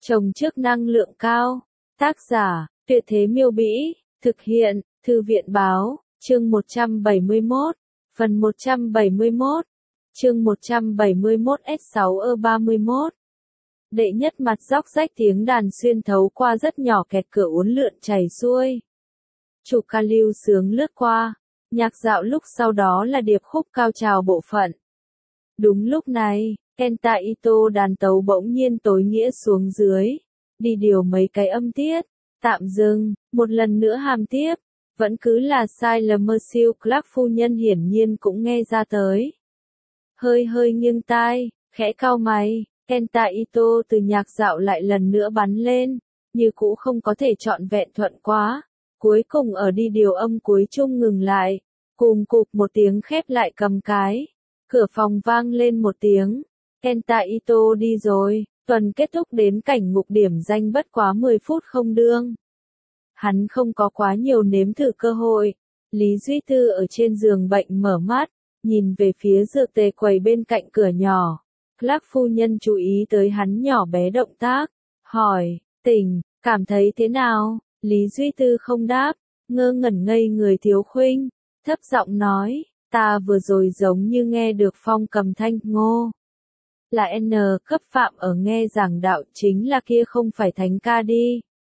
Trồng trước năng lượng cao. Tác giả, Tuyệt Thế Miêu Bĩ. Thực hiện, Thư viện Báo. Chương 171. Phần 171. Chương 171 S6E31. Đệ nhất mặt róc rách tiếng đàn xuyên thấu qua rất nhỏ kẹt cửa uốn lượn chảy xuôi. Chủ ca lưu sướng lướt qua. Nhạc dạo lúc sau đó là điệp khúc cao trào bộ phận. Đúng lúc này, Kenta Ito đàn tấu bỗng nhiên tối nghĩa xuống dưới. Đi điều mấy cái âm tiết. Tạm dừng, một lần nữa hàm tiếp. Vẫn cứ là sai lầm Mercier Clark phu nhân hiển nhiên cũng nghe ra tới. Hơi nghiêng tai, khẽ cau mày, Kenta Ito từ nhạc dạo lại lần nữa bắn lên, như cũ không có thể trọn vẹn thuận quá. Cuối cùng ở đi điều âm cuối chung ngừng lại, cùng cụp một tiếng khép lại cầm cái. Cửa phòng vang lên một tiếng, Kenta Ito đi rồi, tuần kết thúc đến cảnh ngục điểm danh bất quá 10 phút không đương. Hắn không có quá nhiều nếm thử cơ hội. Lý Duy Tư ở trên giường bệnh mở mắt, nhìn về phía dược tề quầy bên cạnh cửa nhỏ. Clark phu nhân chú ý tới hắn nhỏ bé động tác, hỏi, tỉnh, cảm thấy thế nào? Lý Duy Tư không đáp, ngơ ngẩn ngây người Thiếu Khuynh, thấp giọng nói, ta vừa rồi giống như nghe được Phong cầm thanh ngô. Là N cấp phạm ở nghe giảng đạo, chính là kia không phải thánh ca đi.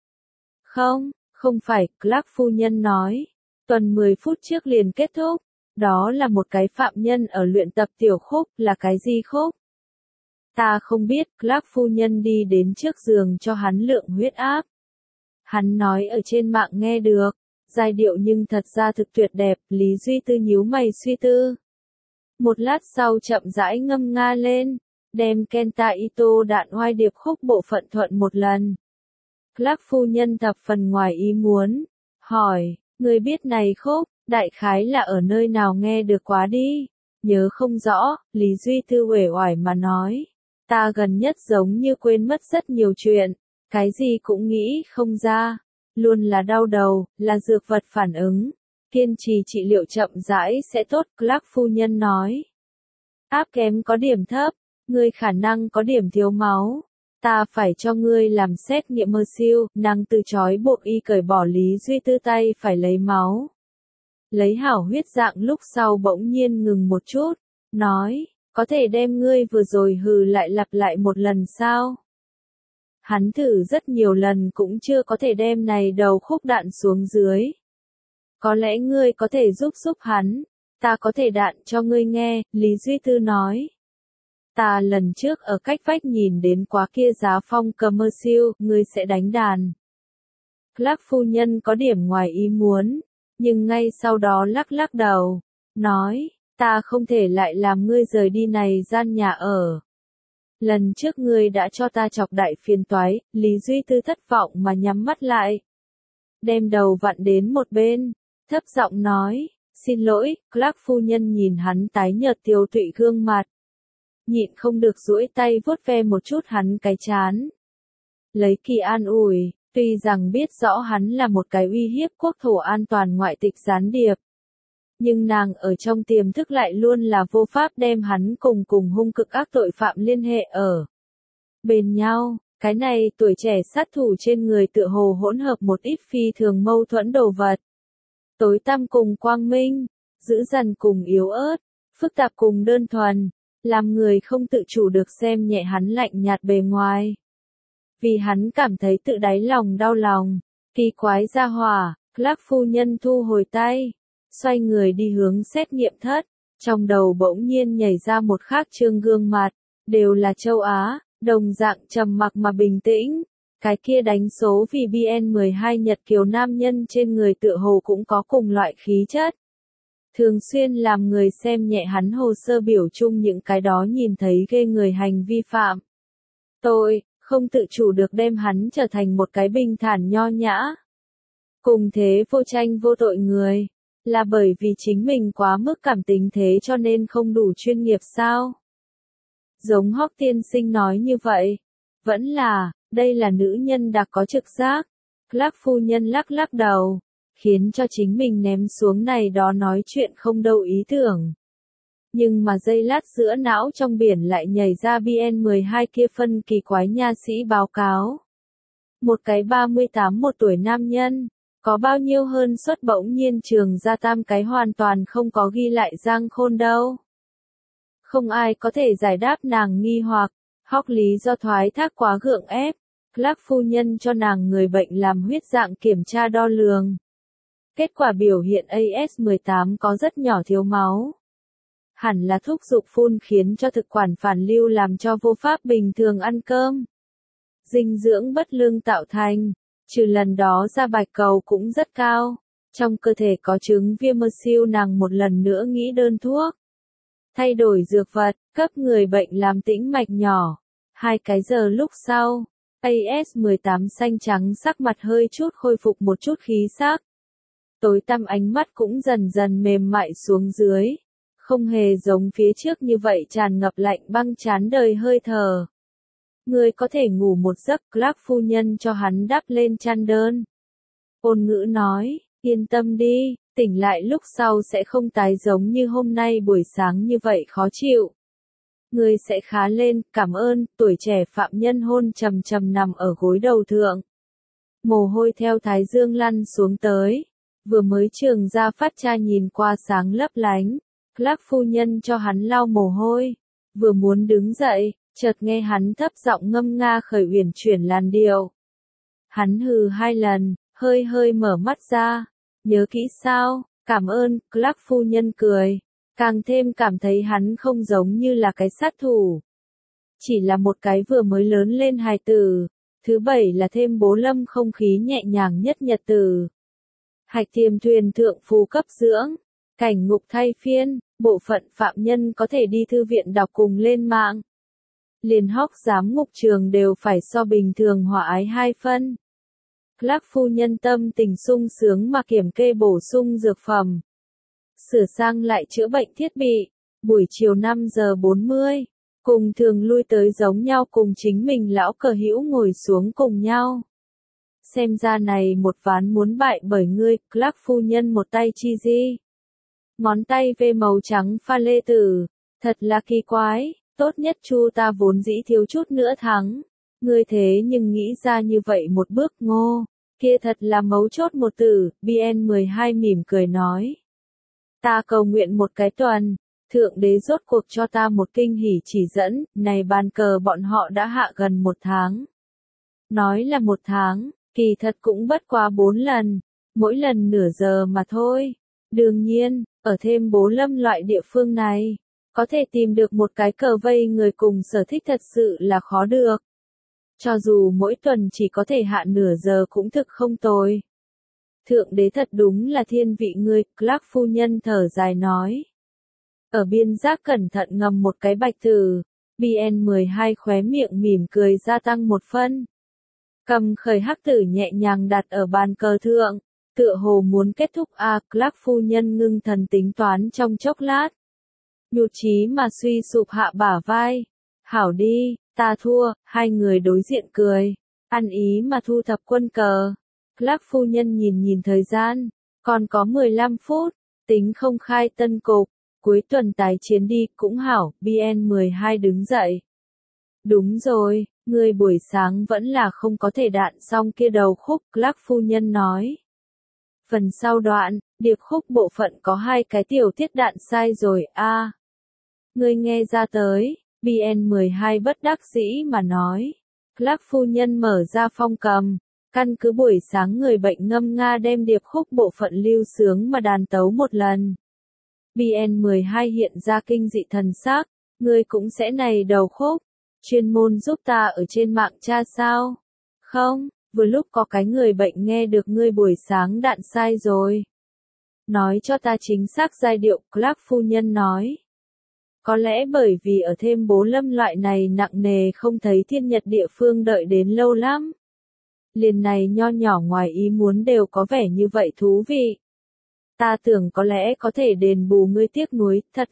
Không phải, Clark phu nhân nói. Tuần 10 phút trước liền kết thúc. Đó là một cái phạm nhân ở luyện tập tiểu khúc, là cái gì khúc? Ta không biết, Clark phu nhân đi đến trước giường cho hắn lượng huyết áp. Hắn nói ở trên mạng nghe được, giai điệu nhưng thật ra thực tuyệt đẹp, Lý Duy Tư nhíu mày suy tư. Một lát sau chậm rãi ngâm nga lên, đem Kenta Ito đạn oai điệp khúc bộ phận thuận một lần. Clark phu nhân thập phần ngoài ý muốn, hỏi, người biết này khúc, đại khái là ở nơi nào nghe được quá đi, nhớ không rõ, Lý Duy Tư uể oải mà nói, ta gần nhất giống như quên mất rất nhiều chuyện, cái gì cũng nghĩ không ra, luôn là đau đầu, là dược vật phản ứng, kiên trì trị liệu chậm rãi sẽ tốt, Clark phu nhân nói. Áp kém có điểm thấp, ngươi khả năng có điểm thiếu máu. Ta phải cho ngươi làm xét nghiệm Mercier, nàng từ chối buộc y cởi bỏ Lý Duy Tư tay phải lấy máu. Lấy hảo huyết dạng lúc sau bỗng nhiên ngừng một chút, nói, có thể đem ngươi vừa rồi hừ lại lặp lại một lần sao? Hắn thử rất nhiều lần cũng chưa có thể đem này đầu khúc đạn xuống dưới. Có lẽ ngươi có thể giúp hắn, ta có thể đạn cho ngươi nghe, Lý Duy Tư nói. Ta lần trước ở cách vách nhìn đến quá kia giá Phong cầm Mercier, ngươi sẽ đánh đàn. Clark phu nhân có điểm ngoài ý muốn, nhưng ngay sau đó lắc đầu, nói, ta không thể lại làm ngươi rời đi này gian nhà ở. Lần trước ngươi đã cho ta chọc đại phiền toái, Lý Duy Tư thất vọng mà nhắm mắt lại. Đem đầu vặn đến một bên, thấp giọng nói, xin lỗi, Clark phu nhân nhìn hắn tái nhợt tiêu tụy gương mặt. Nhịn không được duỗi tay vuốt ve một chút hắn cái chán. Lấy kỳ an ủi, tuy rằng biết rõ hắn là một cái uy hiếp quốc thổ an toàn ngoại tịch gián điệp. Nhưng nàng ở trong tiềm thức lại luôn là vô pháp đem hắn cùng hung cực ác tội phạm liên hệ ở bên nhau. Cái này tuổi trẻ sát thủ trên người tựa hồ hỗn hợp một ít phi thường mâu thuẫn đồ vật. Tối tăm cùng quang minh, dữ dằn cùng yếu ớt, phức tạp cùng đơn thuần. Làm người không tự chủ được xem nhẹ hắn lạnh nhạt bề ngoài. Vì hắn cảm thấy tự đáy lòng đau lòng. Kỳ quái ra hỏa, Clark phu nhân thu hồi tay. Xoay người đi hướng xét nghiệm thất. Trong đầu bỗng nhiên nhảy ra một khác trương gương mặt. Đều là châu Á, đồng dạng trầm mặc mà bình tĩnh. Cái kia đánh số vì BN12 Nhật Kiều nam nhân trên người tựa hồ cũng có cùng loại khí chất. Thường xuyên làm người xem nhẹ hắn hồ sơ biểu chung những cái đó nhìn thấy ghê người hành vi phạm. Tôi, không tự chủ được đem hắn trở thành một cái bình thản nho nhã. Cùng thế vô tranh vô tội người, là bởi vì chính mình quá mức cảm tính thế cho nên không đủ chuyên nghiệp sao? Giống Hoắc tiên sinh nói như vậy, vẫn là, đây là nữ nhân đặc có trực giác. Clark phu nhân lắc đầu. Khiến cho chính mình ném xuống này đó nói chuyện không đâu ý tưởng. Nhưng mà giây lát giữa não trong biển lại nhảy ra BN12 kia phân kỳ quái nha sĩ báo cáo. Một cái 38 một tuổi nam nhân, có bao nhiêu hơn suất bỗng nhiên trường ra tam cái hoàn toàn không có ghi lại Giang Khôn đâu. Không ai có thể giải đáp nàng nghi hoặc, hóc lý do thoái thác quá gượng ép. Clark phu nhân cho nàng người bệnh làm huyết dạng kiểm tra đo lường. Kết quả biểu hiện AS18 có rất nhỏ thiếu máu. Hẳn là thuốc dục phun khiến cho thực quản phản lưu làm cho vô pháp bình thường ăn cơm. Dinh dưỡng bất lương tạo thành, trừ lần đó ra bạch cầu cũng rất cao. Trong cơ thể có chứng viêm mơ siêu nàng một lần nữa nghĩ đơn thuốc. Thay đổi dược vật, cấp người bệnh làm tĩnh mạch nhỏ. 2 cái giờ lúc sau, AS18 xanh trắng sắc mặt hơi chút khôi phục một chút khí sắc. Tối tăm ánh mắt cũng dần dần mềm mại xuống dưới. Không hề giống phía trước như vậy tràn ngập lạnh băng chán đời hơi thở. Ngươi có thể ngủ một giấc, Clark phu nhân cho hắn đắp lên chăn đơn. Ôn ngữ nói, yên tâm đi, tỉnh lại lúc sau sẽ không tái giống như hôm nay buổi sáng như vậy khó chịu. Ngươi sẽ khá lên, cảm ơn. Tuổi trẻ phạm nhân hôn trầm trầm nằm ở gối đầu thượng. Mồ hôi theo thái dương lăn xuống tới. Vừa mới trường ra phát cha nhìn qua sáng lấp lánh. Clark phu nhân cho hắn lau mồ hôi. Vừa muốn đứng dậy, chợt nghe hắn thấp giọng ngâm nga khởi uyển chuyển làn điệu. Hắn hừ 2 lần, hơi hơi mở mắt ra. Nhớ kỹ sao? Cảm ơn. Clark phu nhân cười. Càng thêm cảm thấy hắn không giống như là cái sát thủ. Chỉ là một cái vừa mới lớn lên hài tử. Thứ 7 là thêm bố lâm không khí nhẹ nhàng nhất nhật tử. Hạch Thiềm thuyền thượng phù cấp dưỡng. Cảnh ngục thay phiên, bộ phận phạm nhân có thể đi thư viện đọc cùng lên mạng. Liền hóc giám ngục trường đều phải so bình thường hòa ái 2 phân. Clark phu nhân tâm tình sung sướng mà kiểm kê bổ sung dược phẩm. Sửa sang lại chữa bệnh thiết bị. Buổi chiều 5 giờ 40. Cùng thường lui tới giống nhau cùng chính mình lão cờ hữu ngồi xuống cùng nhau. Xem ra này một ván muốn bại bởi ngươi, Clark phu nhân một tay chi di. Ngón tay về màu trắng pha lê tử. Thật là kỳ quái, tốt nhất chu ta vốn dĩ thiếu chút nữa thắng. Ngươi thế nhưng nghĩ ra như vậy một bước ngô. Kia thật là mấu chốt một từ, BN12 mỉm cười nói. Ta cầu nguyện một cái tuần, thượng đế rốt cuộc cho ta một kinh hỉ chỉ dẫn, này bàn cờ bọn họ đã hạ gần 1 tháng. Nói là 1 tháng, kỳ thật cũng bất quá 4 lần, mỗi lần nửa giờ mà thôi. Đương nhiên, ở thêm bố lâm loại địa phương này, có thể tìm được một cái cờ vây người cùng sở thích thật sự là khó được. Cho dù mỗi tuần chỉ có thể hạ nửa giờ cũng thực không tồi. Thượng đế thật đúng là thiên vị ngươi, Clark phu nhân thở dài nói. Ở biên giác cẩn thận ngầm một cái bạch tử, BN12 khóe miệng mỉm cười gia tăng 1 phân. Cầm khởi hắc tử nhẹ nhàng đặt ở bàn cờ thượng, tựa hồ muốn kết thúc Clark phu nhân ngưng thần tính toán trong chốc lát. Nhụt chí mà suy sụp hạ bả vai. Hảo đi, ta thua, 2 người đối diện cười. Ăn ý mà thu thập quân cờ. Clark phu nhân nhìn thời gian, còn có 15 phút, tính không khai tân cục, cuối tuần tái chiến đi cũng hảo, BN12 đứng dậy. Đúng rồi, người buổi sáng vẫn là không có thể đạn xong kia đầu khúc, Clark phu nhân nói. Phần sau đoạn, điệp khúc bộ phận có 2 cái tiểu tiết đạn sai rồi Ngươi nghe ra tới, BN12 bất đắc dĩ mà nói. Clark phu nhân mở ra phong cầm. Căn cứ buổi sáng người bệnh ngâm nga đem điệp khúc bộ phận lưu sướng mà đàn tấu một lần. BN12 hiện ra kinh dị thần sắc, ngươi cũng sẽ này đầu khúc, chuyên môn giúp ta ở trên mạng tra sao? Không, vừa lúc có cái người bệnh nghe được ngươi buổi sáng đạn sai rồi. Nói cho ta chính xác giai điệu, Clark phu nhân nói. Có lẽ bởi vì ở thêm bố lâm loại này nặng nề không thấy thiên nhật địa phương đợi đến lâu lắm. Liền này nho nhỏ ngoài ý muốn đều có vẻ như vậy thú vị. Ta tưởng có lẽ có thể đền bù ngươi tiếc nuối, thật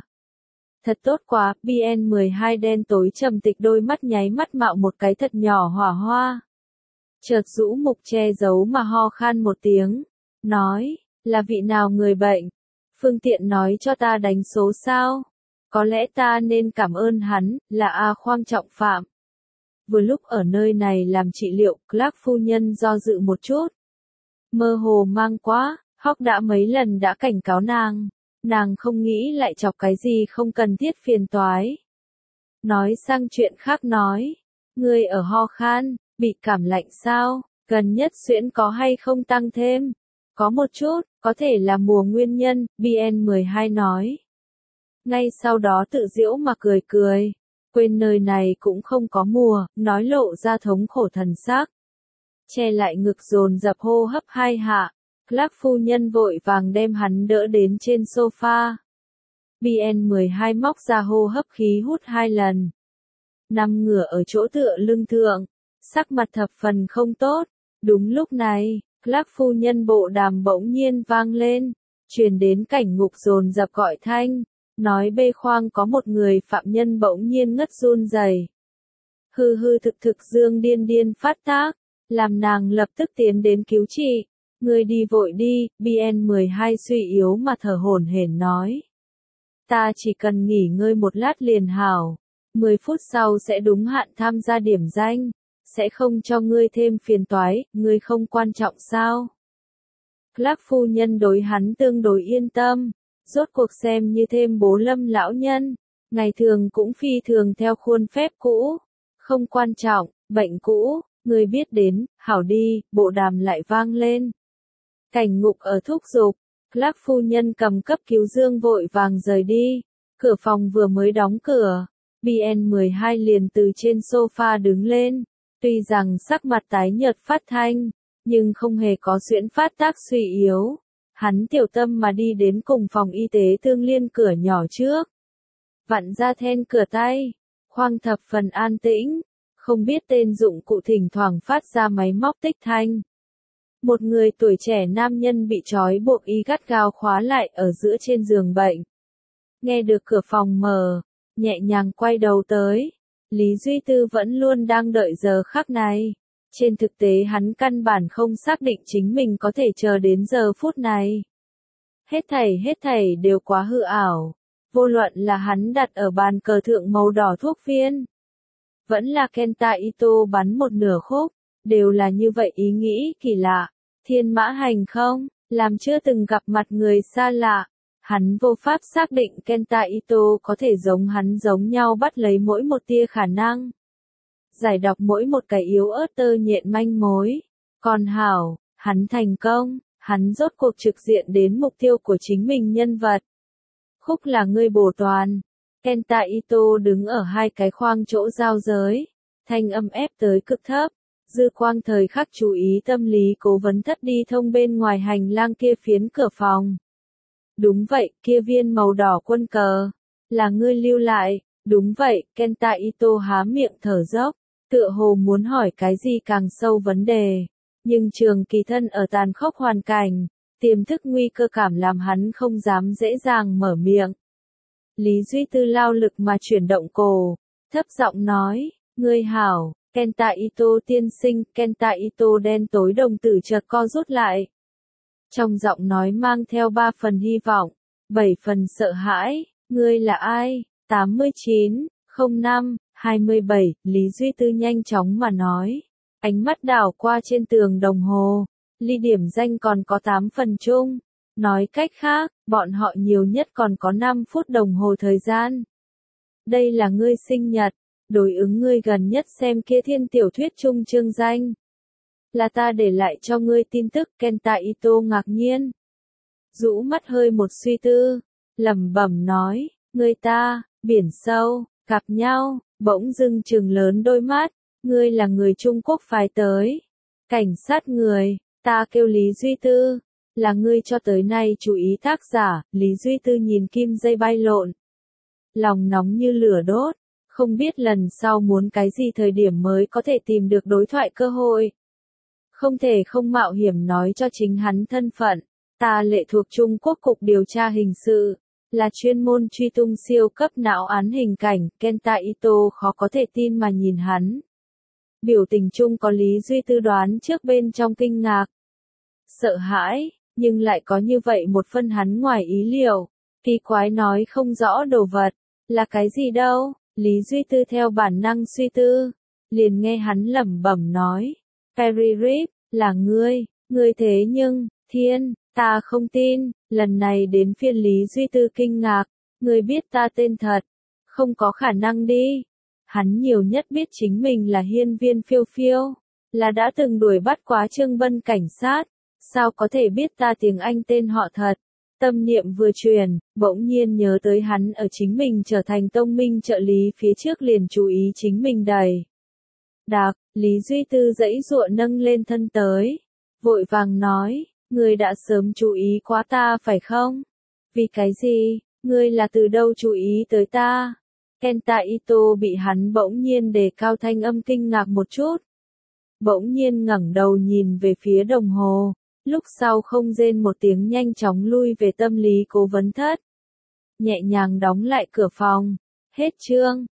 tốt quá, BN12 đen tối trầm tịch đôi mắt nháy mắt mạo một cái thật nhỏ hỏa hoa. Chợt rũ mục che giấu mà ho khan một tiếng, nói, là vị nào người bệnh? Phương tiện nói cho ta đánh số sao? Có lẽ ta nên cảm ơn hắn, là A Khoang trọng phạm. Vừa lúc ở nơi này làm trị liệu, Clark phu nhân do dự một chút. Mơ hồ mang quá, Hawk đã mấy lần đã cảnh cáo nàng không nghĩ lại chọc cái gì không cần thiết phiền toái. Nói sang chuyện khác nói, ngươi ở ho khan, bị cảm lạnh sao, gần nhất suyễn có hay không tăng thêm? Có một chút, có thể là mùa nguyên nhân, BN12 nói. Ngay sau đó tự giễu mà cười, quên nơi này cũng không có mùa, nói lộ ra thống khổ thần sắc. Che lại ngực dồn dập hô hấp 2 hạ, Clark phu nhân vội vàng đem hắn đỡ đến trên sofa. BN12 móc ra hô hấp khí hút 2 lần. Nằm ngửa ở chỗ tựa lưng thượng, sắc mặt thập phần không tốt. Đúng lúc này, Clark phu nhân bộ đàm bỗng nhiên vang lên, truyền đến cảnh ngục dồn dập gọi thanh, nói bê khoang có một người phạm nhân bỗng nhiên ngất run rẩy. Hư hư thực dương điên phát tác, làm nàng lập tức tiến đến cứu trị. Người đi vội đi, BN12 suy yếu mà thở hổn hển nói. Ta chỉ cần nghỉ ngơi một lát liền hảo, 10 phút sau sẽ đúng hạn tham gia điểm danh, sẽ không cho ngươi thêm phiền toái, ngươi không quan trọng sao? Clark phu nhân đối hắn tương đối yên tâm, rốt cuộc xem như thêm bố Lâm lão nhân, ngày thường cũng phi thường theo khuôn phép cũ, không quan trọng, bệnh cũ, ngươi biết đến, hảo đi, bộ đàm lại vang lên. Cảnh ngục ở thúc giục, Clark phu nhân cầm cấp cứu dương vội vàng rời đi, cửa phòng vừa mới đóng cửa, BN12 liền từ trên sofa đứng lên, tuy rằng sắc mặt tái nhợt phát thanh, nhưng không hề có xuyễn phát tác suy yếu. Hắn tiểu tâm mà đi đến cùng phòng y tế Thương Liên cửa nhỏ trước. Vặn ra then cửa tay, khoang thập phần an tĩnh, không biết tên dụng cụ thỉnh thoảng phát ra máy móc tích thanh. Một người tuổi trẻ nam nhân bị trói buộc y gắt gao khóa lại ở giữa trên giường bệnh. Nghe được cửa phòng mở, nhẹ nhàng quay đầu tới. Lý Duy Tư vẫn luôn đang đợi giờ khắc này. Trên thực tế hắn căn bản không xác định chính mình có thể chờ đến giờ phút này. Hết thảy đều quá hư ảo. Vô luận là hắn đặt ở bàn cờ thượng màu đỏ thuốc viên, vẫn là Kenta Ito bắn một nửa khúc, đều là như vậy ý nghĩ kỳ lạ. Thiên mã hành không, làm chưa từng gặp mặt người xa lạ. Hắn vô pháp xác định Kenta Ito có thể giống hắn giống nhau bắt lấy mỗi một tia khả năng. Giải đọc mỗi một cái yếu ớt tơ nhện manh mối. Còn hảo, hắn thành công, hắn rốt cuộc trực diện đến mục tiêu của chính mình nhân vật. Khúc là ngươi bổ toàn. Kenta Ito đứng ở 2 cái khoang chỗ giao giới. Thanh âm ép tới cực thấp. Dư quang thời khắc chú ý tâm lý cố vấn thất đi thông bên ngoài hành lang kia phiến cửa phòng. Đúng vậy, kia viên màu đỏ quân cờ. Là ngươi lưu lại. Đúng vậy, Kenta Ito há miệng thở dốc. Tựa hồ muốn hỏi cái gì càng sâu vấn đề. Nhưng trường kỳ thân ở tàn khốc hoàn cảnh. Tiềm thức nguy cơ cảm làm hắn không dám dễ dàng mở miệng. Lý Duy Tư lao lực mà chuyển động cổ. Thấp giọng nói, ngươi hảo. Kenta Ito tiên sinh, Kenta Ito đen tối đồng tử chợt co rút lại. Trong giọng nói mang theo 3 phần hy vọng, 7 phần sợ hãi, ngươi là ai? 89, 05, 27, Lý Duy Tư nhanh chóng mà nói. Ánh mắt đảo qua trên tường đồng hồ, ly điểm danh còn có 8 phần chung. Nói cách khác, bọn họ nhiều nhất còn có 5 phút đồng hồ thời gian. Đây là ngươi sinh nhật. Đối ứng ngươi gần nhất xem kia thiên tiểu thuyết chung chương danh. Là ta để lại cho ngươi tin tức. Kenta Ito ngạc nhiên. Rũ mắt hơi một suy tư. Lẩm bẩm nói, ngươi ta, biển sâu, gặp nhau, bỗng dưng trừng lớn đôi mắt. Ngươi là người Trung Quốc phái tới. Cảnh sát người, ta kêu Lý Duy Tư. Là ngươi cho tới nay chú ý tác giả. Lý Duy Tư nhìn kim dây bay lộn. Lòng nóng như lửa đốt. Không biết lần sau muốn cái gì thời điểm mới có thể tìm được đối thoại cơ hội. Không thể không mạo hiểm nói cho chính hắn thân phận. Ta lệ thuộc Trung Quốc Cục Điều tra Hình sự. Là chuyên môn truy tung siêu cấp não án hình cảnh. Kenta Ito khó có thể tin mà nhìn hắn. Biểu tình chung có Lý Duy Tư đoán trước bên trong kinh ngạc. Sợ hãi, nhưng lại có như vậy một phân hắn ngoài ý liệu. Kỳ quái nói không rõ đồ vật, là cái gì đâu, Lý Duy Tư theo bản năng suy tư, liền nghe hắn lẩm bẩm nói, Perry Rip, là ngươi thế nhưng, thiên, ta không tin, lần này đến phiên Lý Duy Tư kinh ngạc, ngươi biết ta tên thật, không có khả năng đi. Hắn nhiều nhất biết chính mình là hiên viên phiêu phiêu, là đã từng đuổi bắt quá Trương Vân cảnh sát, sao có thể biết ta tiếng Anh tên họ thật. Tâm niệm vừa truyền, bỗng nhiên nhớ tới hắn ở chính mình trở thành tông minh trợ lý phía trước liền chú ý chính mình đầy. Đạc, Lý Duy Tư dãy dụa nâng lên thân tới, vội vàng nói, ngươi đã sớm chú ý quá ta phải không? Vì cái gì, ngươi là từ đâu chú ý tới ta? Kenta Ito bị hắn bỗng nhiên đề cao thanh âm kinh ngạc một chút. Bỗng nhiên ngẩng đầu nhìn về phía đồng hồ, lúc sau không rên một tiếng nhanh chóng lui về tâm lý cố vấn thất. Nhẹ nhàng đóng lại cửa phòng. Hết chương.